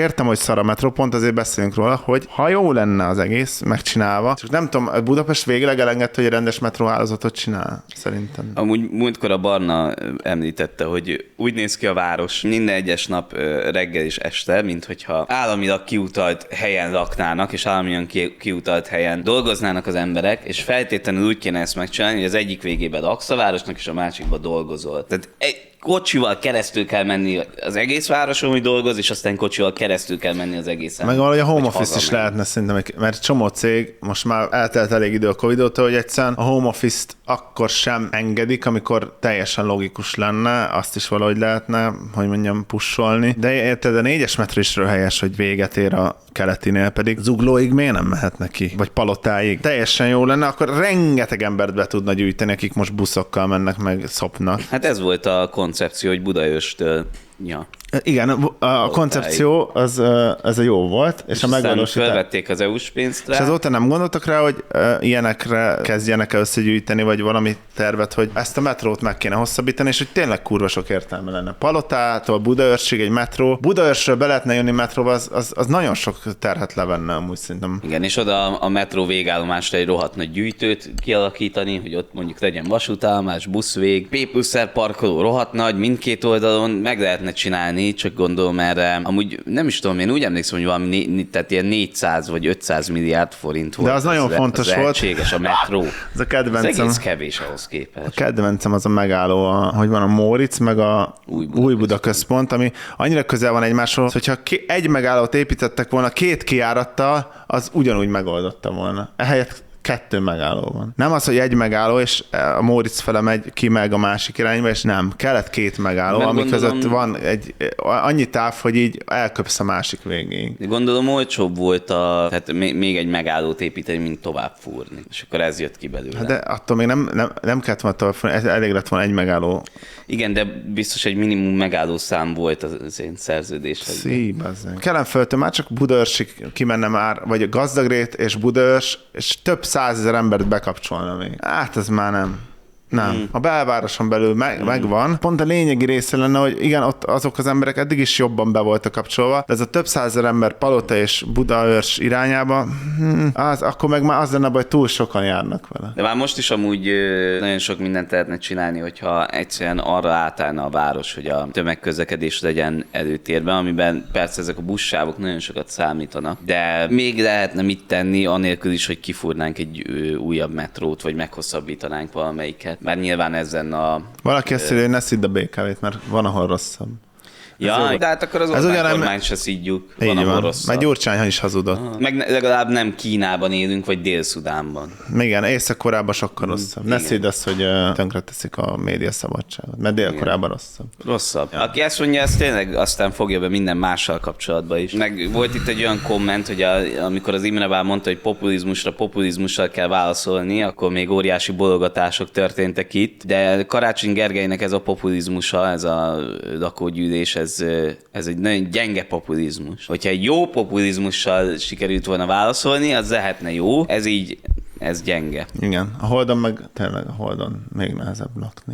szar a metró, pont azért beszélünk róla, hogy ha jó lenne az egész megcsinálva, csak nem tudom, Budapest végleg elengedte, hogy rendes metróhálózatot csinál, szerintem. Amúgy múltkor a Barna említette, hogy úgy néz ki a város minden egyes nap reggel és este, mint hogyha államilag kiutalt helyen laknának, és államilag kiutalt helyen dolgoznának az emberek, és feltétlenül úgy kéne ezt megcsinálni, hogy az egyik végében laksz a városnak, és a másikban dolgozol. Tehát egy kocsival keresztül kell menni az egész városon, hogy dolgoz, és aztán kocsival keresztül kell menni az egészen. Meg valahogy a home office is lehetne szerintem, mert csomó cég, most már eltelt elég idő a Covid óta, hogy egyszerűen a home office-t akkor sem engedik, amikor teljesen logikus lenne, azt is valahogy lehetne, hogy mondjam, pusolni. De érted, a négyes metró is helyes, hogy véget ér a keletinél, pedig Zuglóig miért nem mehet neki? Vagy Palotáig? Teljesen jó lenne, akkor rengeteg embert be tudna gyűjteni, akik most buszokkal mennek, meg szopnak. Hát ez volt a koncepció, hogy Budaörstől, ja. Igen, a koncepció az, az a jó volt, és, és a megvalósítás. Felvették az é u-s pénzt rá. És azóta nem gondoltak rá, hogy uh, ilyenekre kezdjenek el összegyűjteni, vagy valami tervet, hogy ezt a metrót meg kéne hosszabbítani, és hogy tényleg kurva sok értelme lenne. Palotától Budaörsig egy metró. Budaörsről be lehetne jönni metróba, az, az, az nagyon sok terhet levenne amúgy szerintem. Igen, és oda a metró végállomásra egy rohadt nagy gyűjtőt kialakítani, hogy ott mondjuk legyen vasútállomás, buszvég, P plusz R parkoló rohadt nagy, mindkét oldalon meg lehetne csinálni, csak gondolom erre. Amúgy nem is tudom, én úgy emlékszem, hogy valami né, tehát ilyen négyszáz vagy ötszáz milliárd forint volt. De az nagyon az fontos az volt. Lehetséges a metró. Ez a kedvencem. Ez egész kevés ahhoz képest. A kedvencem az a megálló, a, hogy van a Móricz, meg a Új Buda, Új Buda központ, ami annyira közel van egymáshoz, hogyha egy megállót építettek volna két kijárattal, az ugyanúgy megoldotta volna. Ehelyett kettő megálló van. Nem az, hogy egy megálló, és a Móricz fele megy ki meg a másik irányba, és nem. Kellett két megálló, mert ami gondolom, között van egy annyi táv, hogy így elköpsz a másik végéig. Gondolom olcsóbb volt a, tehát még egy megállót építeni, mint tovább fúrni. És akkor ez jött ki belőle. Hát de attól még nem, nem, nem kellett volna tovább fúrni, elég lett volna egy megálló. Igen, de biztos egy minimum megálló szám volt az én szerződéshez. Szíbazzeg. Kelenföldtől már csak Budaörsig kimenne már, vagy a Gazdagrét és Budaörs, és több százezer embert bekapcsolna még. Hát ez már nem. Nem. Mm. A belvároson belül meg, mm. megvan. Pont a lényegi része lenne, hogy igen, ott azok az emberek eddig is jobban be voltak kapcsolva, de ez a több százezer ember Palota és Budaörs irányába, az, akkor meg már az lenne, hogy túl sokan járnak vele. De már most is amúgy nagyon sok mindent lehetne csinálni, hogyha egyszerűen arra átállna a város, hogy a tömegközlekedés legyen előtérben, amiben persze ezek a buszsávok nagyon sokat számítanak, de még lehetne mit tenni, anélkül is, hogy kifúrnánk egy újabb metrót, vagy meghosszabbítanánk valamelyiket. Már nyilván ezen a... Valaki ezt írja, hogy ne szidd a bé ká vét, mert van, ahol rosszabb. Ja, de hát akkor az Orbán kormányt se szidjuk. Van, ahol van. rosszabb. Meg Gyurcsány is hazudott. Aha. Meg legalább nem Kínában élünk, vagy Dél-Szudánban. Igen, Észak-Koreában sokkal rosszabb. Ne szidd azt, hogy tönkreteszik a média szabadságot, mert Dél-Koreában rosszabb. Rosszabb. Ja. Aki ezt mondja, ezt tényleg aztán fogja be minden mással kapcsolatban is. Meg volt itt egy olyan komment, hogy a, amikor az Imre Bál mondta, hogy populizmusra populizmussal kell válaszolni, akkor még óriási bologatások történtek itt, de Karácsony Gergelynek ez a populizmusa, ez a lakógyűlés, ez Ez, ez egy nagyon gyenge populizmus. Hogyha egy jó populizmussal sikerült volna válaszolni, az lehetne jó. Ez így, ez gyenge. Igen, a Holdon meg tényleg a Holdon még nehezebb lakni.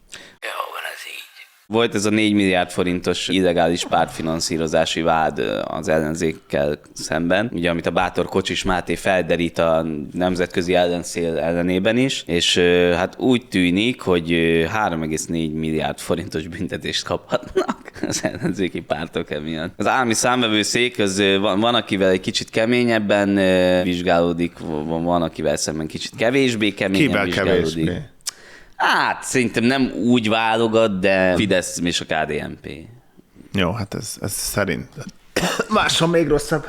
Volt ez a négy milliárd forintos illegális pártfinanszírozási vád az ellenzékkel szemben, ugye amit a bátor Kocsis Máté felderít a nemzetközi ellenszél ellenében is, és hát úgy tűnik, hogy három egész négy milliárd forintos büntetést kaphatnak az ellenzéki pártok emiatt. Az állami számvevőszék, az van, van, akivel egy kicsit keményebben vizsgálódik, van, van akivel szemben kicsit kevésbé keményen Kivel vizsgálódik. Kevésbé? Hát szerintem nem úgy válogat, de Fidesz és a ká dé en pé. Jó, hát ez, ez szerint. Máshol még rosszabb.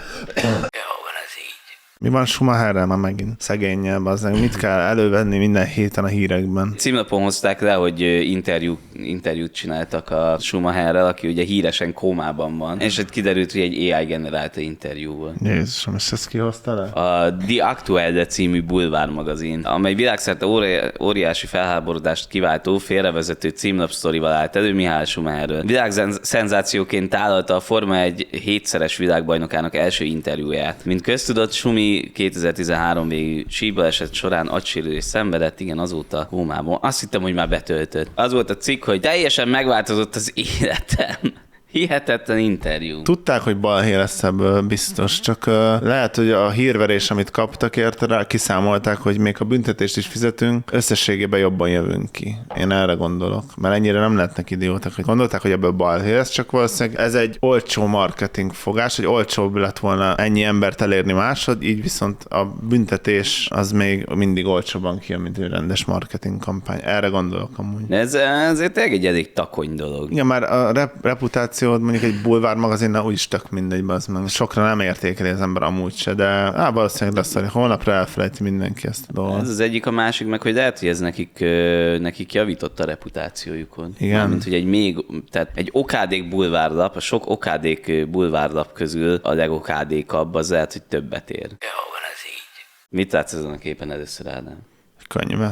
Mi van Schumacherrel már megint? Szegényel, bazdmeg. Mit kell elővenni minden héten a hírekben? Címlapon hozták le, hogy interjú, interjút csináltak a Schumacherrel, aki ugye híresen kómában van, és hát kiderült, hogy egy á i generálta interjú volt. Jézusom, és ezt kihozta le? A Die Aktuelle című bulvár magazin, amely világszerte óri- óriási felháborodást kiváltó, félrevezető címlapsztorival állt elő Mihály Schumacherről. Világszenzációként tálalta a Forma egy hétszeres világbajnokának első interjúját. Mint köztudott, Schumi kétezer-tizenhárom végű síbaleset során agysérülést szenvedett, igen, azóta kómában. Azt hittem, hogy már betöltött. Az volt a cikk, hogy teljesen megváltozott az életem. Hihetetlen interjú. Tudták, hogy balhé lesz ebből biztos, csak uh, lehet, hogy a hírverés, amit kaptak érte rá, kiszámolták, hogy még a büntetést is fizetünk, összességében jobban jövünk ki. Én erre gondolok, mert ennyire nem lehetnek idiótak, hogy gondolták, hogy ebből balhé lesz, csak valószínűleg ez egy olcsó marketing fogás, hogy olcsóbb lett volna ennyi embert elérni másod, így viszont a büntetés az még mindig olcsóban kijön, mint egy rendes marketing kampány. Erre gondolok amúgy. De ez azért egy elég takony dolog. Igen, már a rep- reputációd mondjuk egy bulvár magazinnal úgyis tök mindegy, az meg sokra nem értékeli az ember amúgy se, de á, valószínűleg lesz, hogy holnapra elfelejti mindenki ezt a dolgot. Ez az egyik, a másik meg, hogy lehet, hogy ez nekik, nekik javított a reputációjukon. Igen. Mint hogy egy még, tehát egy okádék bulvárlap, a sok okádék bulvárlap közül a legokádékabb, az lehet, hogy többet ér. Jó van, ez így. Mit látsz ezen a képen először, Ádám? Könyvet.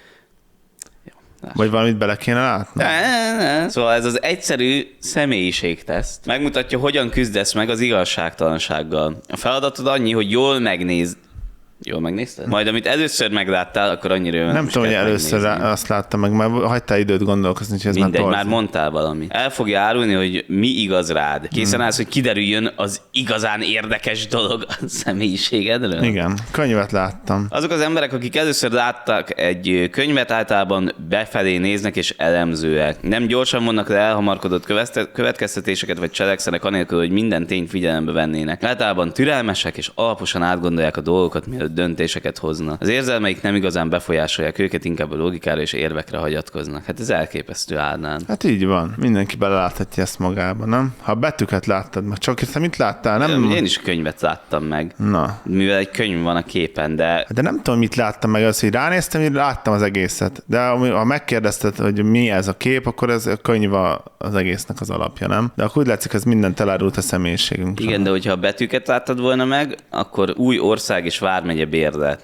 Vagy valamit bele kéne látni? Ne, ne. Szóval ez az egyszerű személyiségteszt megmutatja, hogyan küzdesz meg az igazságtalansággal. A feladatod annyi, hogy jól megnézd. Jól megnézted? Majd amit először megláttál, akkor annyira jól Nem tudom, hogy először megnézni. azt láttam meg, mert hagytál időt gondolkozni, hogy ez Mindegy, már már torz. mondtál valami. El fogja árulni, hogy mi igaz rád. Készen állsz, hogy kiderüljön az igazán érdekes dolog a személyiségedről? Igen, könyvet láttam. Azok az emberek, akik először láttak egy könyvet, általában befelé néznek és elemzőek. Nem gyorsan vonnak le elhamarkodott következtetéseket vagy cselekszenek anélkül, hogy minden tényt figyelembe vennének. Általában türelmesek és alaposan átgondolják a dolgokat, mielőtt döntéseket hoznak. Az érzelmeik nem igazán befolyásolják őket, inkább a logikára és érvekre hagyatkoznak. Hát ez elképesztő, Ádám. Hát így van. Mindenki beleláthatja ezt magába, nem? Ha a betűket láttad meg, csak te mit láttál? Nem? Én is könyvet láttam meg. Na. Mivel egy könyv van a képen, de... De nem tudom, mit láttam meg, az, hogy ránéztem, hogy láttam az egészet. De ha megkérdezted, hogy mi ez a kép, akkor ez a könyv az egésznek az alapja, nem? De akkor úgy látszik, ez minden elárult a személyiségünk. Igen, de hogyha a betűket láttad volna meg, akkor új ország és vármegye bérlet.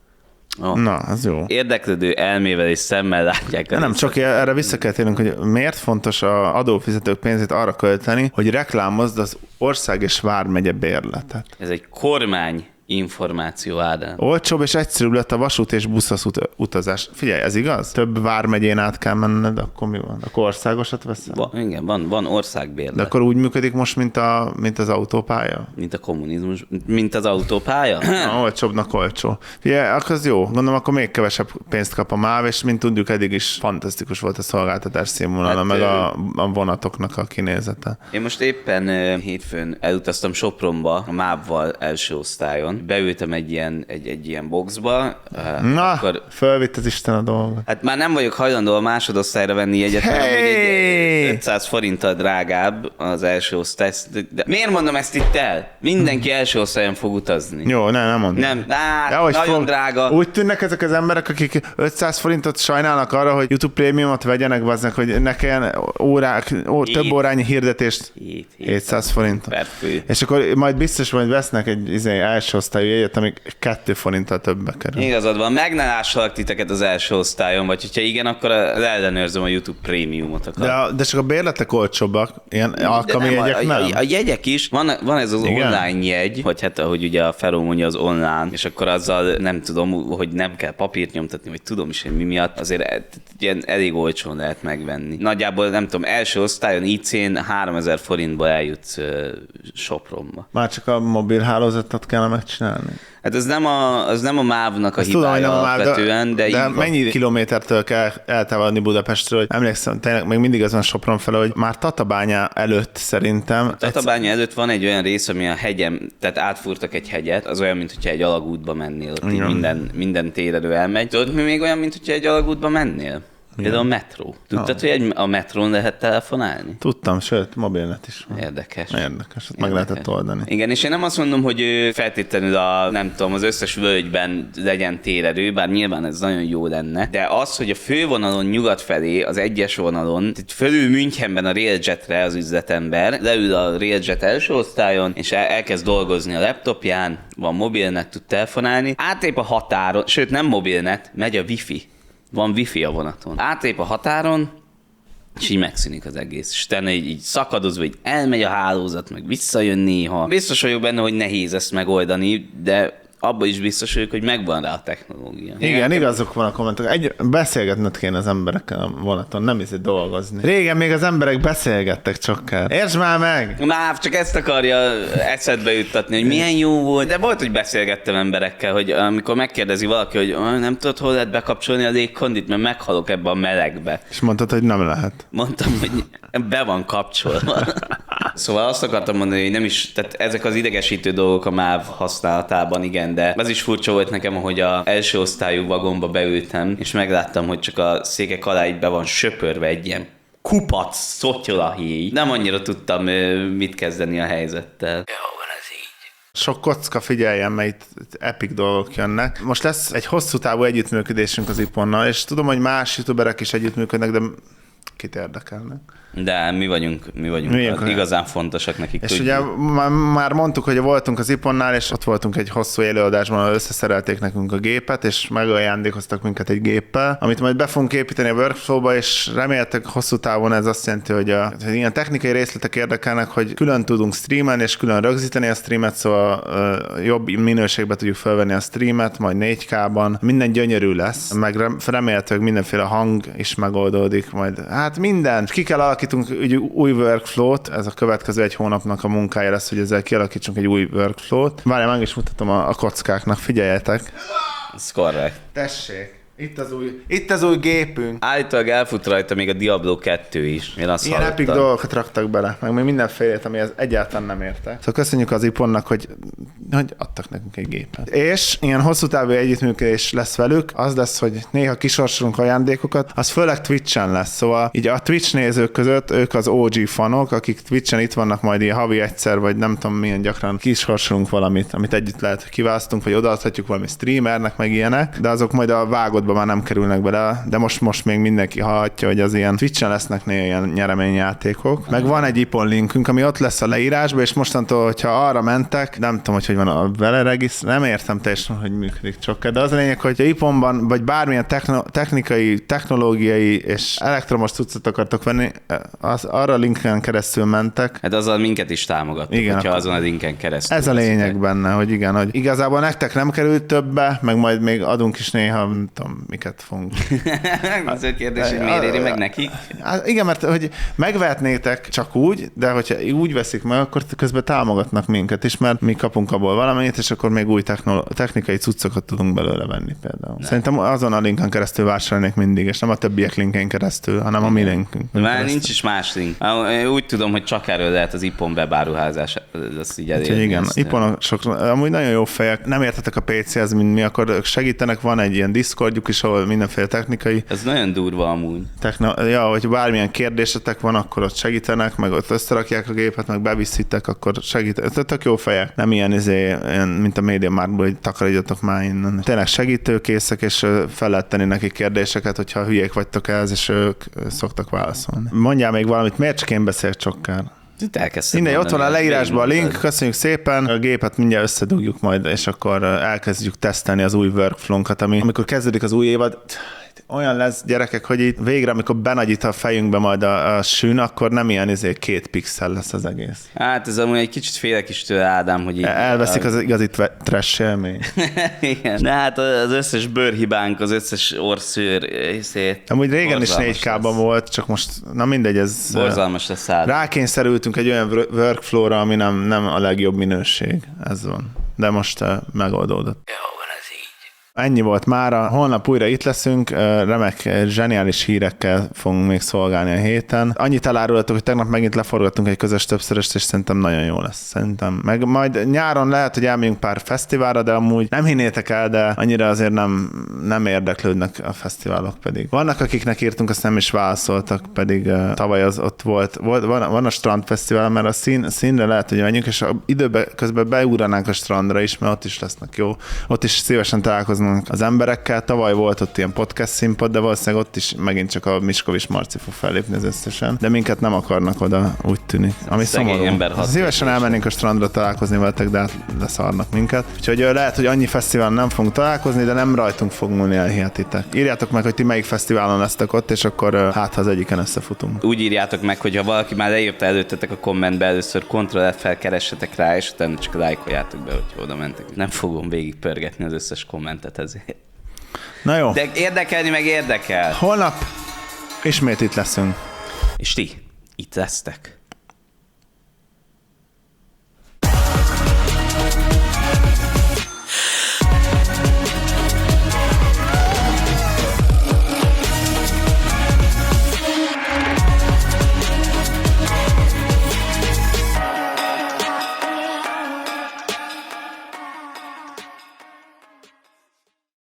Oh. Na, az jó. Érdeklődő elmével és szemmel látják. De nem, csak erre vissza kell térnünk, hogy miért fontos az adófizetők pénzét arra költeni, hogy reklámozd az ország és vármegye bérletet. Ez egy kormány információ, Ádám. Olcsóbb és egyszerűbb lett a vasút és buszos ut- utazás. Figyelj, ez igaz? Több vármegyén át kell menned, akkor mi van? Akkor országosat veszel? Va, igen, van, van országbérlet. De akkor úgy működik most, mint, a, mint az autópálya? Mint a kommunizmus, mint az autópálya? Na, olcsóbbnak olcsó. Figyelj, akkor az jó. Gondolom, akkor még kevesebb pénzt kap a MÁV, és mint tudjuk, eddig is fantasztikus volt a szolgáltatás színvonala, hát, meg a, a vonatoknak a kinézete. Én most éppen uh, hétfőn elutaztam Sopronba a MÁV-val első osztályon. Beültem egy ilyen, egy, egy ilyen boxba. Uh, Na, akkor... fölvitt az Isten a dolgot. Hát már nem vagyok hajlandó a másodosztályra venni jegyet, mert Hey! amúgy egy ötszáz forinttal drágább az első osztály. De miért mondom ezt itt el? Mindenki első osztályon fog utazni. Jó, nem, nem mondom. Nem, á, Dehogy nagyon fog. drága. Úgy tűnnek ezek az emberek, akik ötszáz forintot sajnálnak arra, hogy YouTube prémiumot vegyenek, bazdnak, hogy ne kelljen órák, ó, Hét. több órányi hirdetést. Hét, hétszáz forint. per fő. És akkor majd biztos majd vesznek egy izé, első osztályú jegyet, amik kettő forinttal többbe kerül. Igazad van, meg ne lássalak titeket az első osztályon, vagy hogyha igen, akkor ellenőrzöm a YouTube prémiumot. Akar. De, a- de csak a bérletek olcsóbbak, ilyen alkalmi nem, jegyek a, nem. A, a jegyek is, van, van ez az Igen? online jegy, vagy hát ahogy ugye a Feró mondja, az online, és akkor azzal nem tudom, hogy nem kell papírt nyomtatni, vagy tudom is, hogy mi miatt, azért e- ilyen elég olcsón lehet megvenni. Nagyjából nem tudom, első osztályon í cén háromezer forintba eljutsz uh, Sopronba. Már csak a mobil hálózatot kellene megcsinálni. Hát ez nem a, az nem a MÁV-nak a Ezt tudom, hogy hibája nem a MÁV, alapvetően, de, de, de így mennyi kilométertől kell eltávolodni Budapestről, hogy emlékszem, tényleg még mindig az van Sopron fele, hogy már Tatabánya előtt szerintem. Tatabánya előtt van egy olyan rész, ami a hegyem, tehát átfúrtak egy hegyet, az olyan, mintha egy alagútba mennél, ott így minden, minden térelő elmegy. Tudod, mi még olyan, mintha egy alagútba mennél? Például a metró. Tudtad, hogy egy, a metrón lehet telefonálni? Tudtam, sőt, mobilnet is van. Érdekes. Érdekes, ott meg lehetett oldani. Igen, és én nem azt mondom, hogy ő feltétlenül a, nem tudom, az összes völgyben legyen térerő, bár nyilván ez nagyon jó lenne, de az, hogy a fővonalon nyugat felé, az egyes vonalon, itt fölül Münchenben a Railjetre az üzletember, leül a Railjet első osztályon, és el, elkezd dolgozni a laptopján, van mobilnet, tud telefonálni, átlép a határon, sőt nem mobilnet, megy a wifi. Van wifi a vonaton. Átlép a határon, és így megszűnik az egész. És utána így, így szakadozva, így elmegy a hálózat, meg visszajön néha. Biztos vagyok benne, hogy nehéz ezt megoldani, de abban is biztos vagyok, hogy megvan rá a technológia. Igen, igazok van a kommentek. Egy, beszélgetned kéne az emberekkel a vonaton, nem is dolgozni. Régen még az emberek beszélgettek csokkal. Értsd már meg! Már csak ezt akarja eszedbe juttatni, hogy milyen jó volt. De volt, hogy beszélgettem emberekkel, hogy amikor megkérdezi valaki, hogy oh, nem tudod, hol lehet bekapcsolni a légkondit, mert meghalok ebbe a melegbe. És mondtad, hogy nem lehet. Mondtam, hogy be van kapcsolva. Szóval azt akartam mondani, hogy nem is, tehát ezek az idegesítő dolgok a MÁV használatában, igen, de az is furcsa volt nekem, hogy az első osztályú vagomba beültem, és megláttam, hogy csak a székek alá így be van söpörve egy ilyen kupac, szotyolahéj. Nem annyira tudtam mit kezdeni a helyzettel. Sok kocka, figyeljen, mert itt epic dolgok jönnek. Most lesz egy hosszú távú együttműködésünk az iponnal, és tudom, hogy más youtuberek is együttműködnek, de kit érdekelnek. De mi vagyunk, mi vagyunk mi az igazán fontosak nekik. És tudjuk. ugye már mondtuk, hogy voltunk az iponnál, és ott voltunk egy hosszú élőadásban, ahol összeszerelték nekünk a gépet, és megajándékoztak minket egy géppel, amit majd be fogunk építeni a workflow-ba, és reméltek hosszú távon ez azt jelenti, hogy, a, hogy ilyen technikai részletek érdekelnek, hogy külön tudunk streamelni, és külön rögzíteni a streamet, szóval uh, jobb minőségben tudjuk felvenni a streamet, majd négy ká-ban. Minden gyönyörű lesz, meg remélhetőleg mindenféle hang is megoldódik, majd hát minden. Ki kell alakítunk egy új workflow-t, ez a következő egy hónapnak a munkája lesz, hogy ezzel kialakítsunk egy új workflow-t. Várjál, meg is mutatom a, a kockáknak, figyeljetek. Ez korrekt. Tessék, itt az új, itt az új gépünk. Állítólag elfut rajta még a Diablo kettő is. Én azt ilyen hallottam. epic dolgokat raktak bele, meg még mindenfélét, ami ez egyáltalán nem érte. Szóval köszönjük az iponnak, hogy, hogy adtak nekünk egy gépet. És ilyen hosszú távú együttműködés lesz velük, az lesz, hogy néha kisorsolunk ajándékokat, az főleg Twitch-en lesz. Szóval így a Twitch nézők között ők az ó gé fanok, akik Twitch-en itt vannak majd ilyen havi egyszer, vagy nem tudom milyen gyakran kisorsolunk valamit, amit együtt lehet, hogy kiválasztunk, vagy odaadhatjuk valami streamernek, meg ilyenek, de azok majd a vágodba már nem kerülnek bele, de most, most még mindenki hallhatja, hogy az ilyen Twitch-en lesznek néha ilyen nyereményjátékok. Meg van egy ipon linkünk, ami ott lesz a leírásban, és mostantól, hogyha arra mentek, nem tudom, hogy hogy van a vele regisztr, nem értem teljesen, hogy működik csak, de az a lényeg, hogy iponban, vagy bármilyen techno- technikai, technológiai és elektromos cuccot akartok venni, az arra a linken keresztül mentek. Hát azzal minket is támogattok, igen, hogyha akkor azon a linken keresztül. Ez a lényeg benne, hogy igen, hogy igazából nektek nem került többe, meg majd még adunk is néha, nem tudom, miket fogunk. Az a kérdés, hogy miért éri meg nekik? Hát igen, mert hogy megvehetnétek csak úgy, de hogyha úgy veszik meg, akkor közben támogatnak minket is, mert mi kapunk abból valamennyit, és akkor még új technolo- technikai cuccokat tudunk belőle venni például. Nem. Szerintem azon a linken keresztül vásárolnék mindig, és nem a többiek linken keresztül, hanem a mi linkünk. Már keresztül. Nincs is más link. Úgy tudom, hogy csak erről lehet az ipon webáruházás. Azt így elérni. Igen, iponok sok, amúgy nagyon jó fejek. Nem értetek a pé céhez, mint mi, akkor segítenek, van egy ilyen Discordjuk is, ahol mindenféle technikai. Ez nagyon durva amúgy. Techno- ja, hogy bármilyen kérdésetek van, akkor ott segítenek, meg ott összerakják a gépet, meg beviszitek, akkor segítenek. Tök jó fejek. Nem ilyen, izé, ilyen mint a MediaMarktból, hogy takarodjatok már innen. Tényleg segítőkészek, és fel lehet tenni nekik kérdéseket, hogyha hülyék vagytok ehhez, és ők szoktak válaszolni. Mondjál még valamit, miért csak én beszélek Csokkár? Mindegy, ott van a leírásban a link, köszönjük szépen, a gépet mindjárt összedugjuk majd, és akkor elkezdjük tesztelni az új workflow-nkat, ami amikor kezdődik az új évad, olyan lesz, gyerekek, hogy itt végre, amikor benagyít a fejünkbe majd a, a sűn, akkor nem ilyen izé, két pixel lesz az egész. Hát ez amúgy egy kicsit félek is tőle, Ádám, hogy így... Elveszik az igazi trash élmény. Igen. De hát az összes bőrhibánk, az összes orszőr, szét... Amúgy régen is négy ká-ban volt, csak most, na mindegy, ez... Borzalmas lesz, Ádám. Rákényszerültünk egy olyan workflow-ra, ami nem, nem a legjobb minőség. Ez van. De most uh, megoldódott. Ennyi volt mára. Holnap újra itt leszünk, remek, zseniális hírekkel fogunk még szolgálni a héten. Annyit elárulhatok, hogy tegnap megint leforgattunk egy közös többszöröst, és szerintem nagyon jó lesz. Szerintem. Meg majd nyáron lehet, hogy elmegyünk pár fesztiválra, de amúgy nem hinnétek el, de annyira azért nem, nem érdeklődnek a fesztiválok pedig. Vannak, akiknek írtunk, azt nem is válaszoltak, pedig uh, tavaly az ott volt. volt van, van a strandfesztivál, mert a szín, színre lehet, hogy menjünk, és időben közben beugranánk a strandra is, mert ott is lesznek jó. Ott is szívesen találkozunk találkoznak az emberekkel. Tavaly volt ott ilyen podcast színpad, de valószínűleg ott is megint csak a Miskovics Marci fog fellépni az összesen. De minket nem akarnak oda, úgy tűnik. Ami szomorú. Ember Szívesen elmennénk a strandra találkozni veletek, de hát leszarnak minket. Úgyhogy lehet, hogy annyi fesztiválon nem fogunk találkozni, de nem rajtunk fog múlni, elhihetitek. Írjátok meg, hogy ti melyik fesztiválon lesztek ott, és akkor hát ha az egyiken összefutunk. Úgy írjátok meg, hogy ha valaki már leírta előttetek a kommentbe, először kontroll F-fel keressetek rá, és utána csak lájkoljátok be, hogy oda mentek. Nem fogom végig pörgetni az összes kommentet ezért. Na jó. De érdekelni meg érdekel. Holnap ismét itt leszünk. És ti itt lesztek.